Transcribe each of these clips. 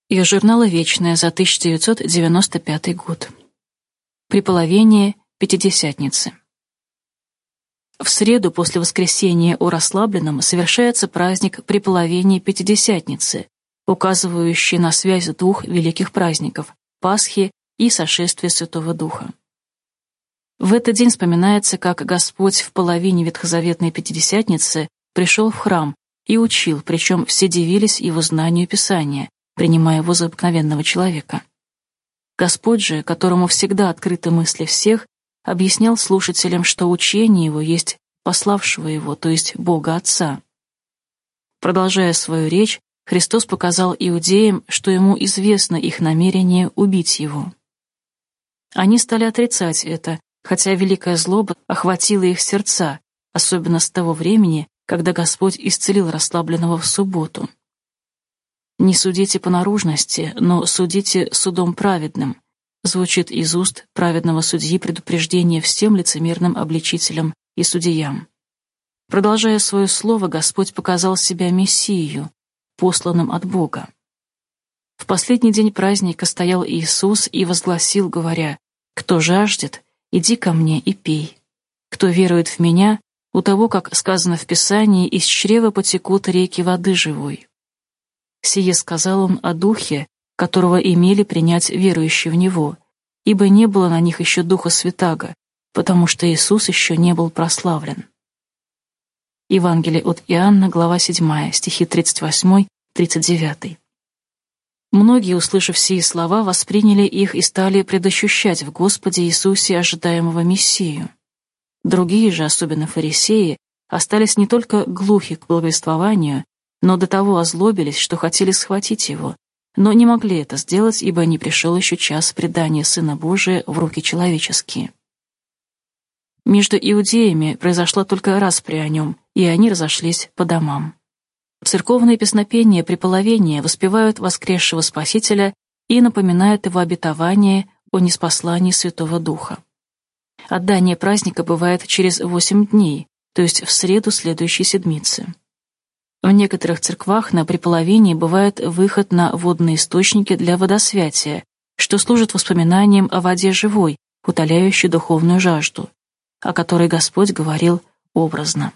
Из журнала «Вечное» за 1995 год. Преполовение Пятидесятницы. В среду после воскресения у Расслабленном совершается праздник Преполовения Пятидесятницы, указывающий на связь двух великих праздников – Пасхи и Сошествия Святого Духа. В этот день вспоминается, как Господь в половине ветхозаветной Пятидесятницы пришел в храм и учил, причем все дивились его знанию Писания, принимая его за обыкновенного человека. Господь же, которому всегда открыты мысли всех, объяснял слушателям, что учение его есть пославшего его, то есть Бога Отца. Продолжая свою речь, Христос показал иудеям, что ему известно их намерение убить его. Они стали отрицать это, хотя великая злоба охватила их сердца, особенно с того времени, когда Господь исцелил Расслабленного в субботу. «Не судите по наружности, но судите судом праведным», звучит из уст праведного судьи предупреждение всем лицемерным обличителям и судьям. Продолжая свое слово, Господь показал себя Мессию, посланным от Бога. В последний день праздника стоял Иисус и возгласил, говоря: «Кто жаждет, иди ко мне и пей. Кто верует в Меня, у того, как сказано в Писании, из чрева потекут реки воды живой». Сие сказал он о Духе, которого имели принять верующие в Него, ибо не было на них еще Духа Святаго, потому что Иисус еще не был прославлен. Евангелие от Иоанна, глава 7, стихи 38-39. Многие, услышав сии слова, восприняли их и стали предощущать в Господе Иисусе ожидаемого Мессию. Другие же, особенно фарисеи, остались не только глухи к благовествованию, но до того озлобились, что хотели схватить его, но не могли это сделать, ибо не пришел еще час предания Сына Божия в руки человеческие. Между иудеями произошла только распря о нем, и они разошлись по домам. Церковные песнопения Преполовения воспевают воскресшего Спасителя и напоминают его обетование о ниспослании Святого Духа. Отдание праздника бывает через 8 дней, то есть в среду следующей седмицы. В некоторых церквах на Преполовении бывает выход на водные источники для водосвятия, что служит воспоминанием о воде живой, утоляющей духовную жажду, о которой Господь говорил образно.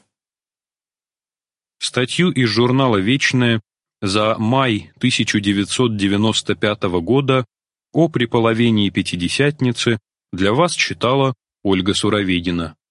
Статью из журнала «Вечное» за май 1995 года о Преполовении Пятидесятницы для вас читала Ольга Суроведина.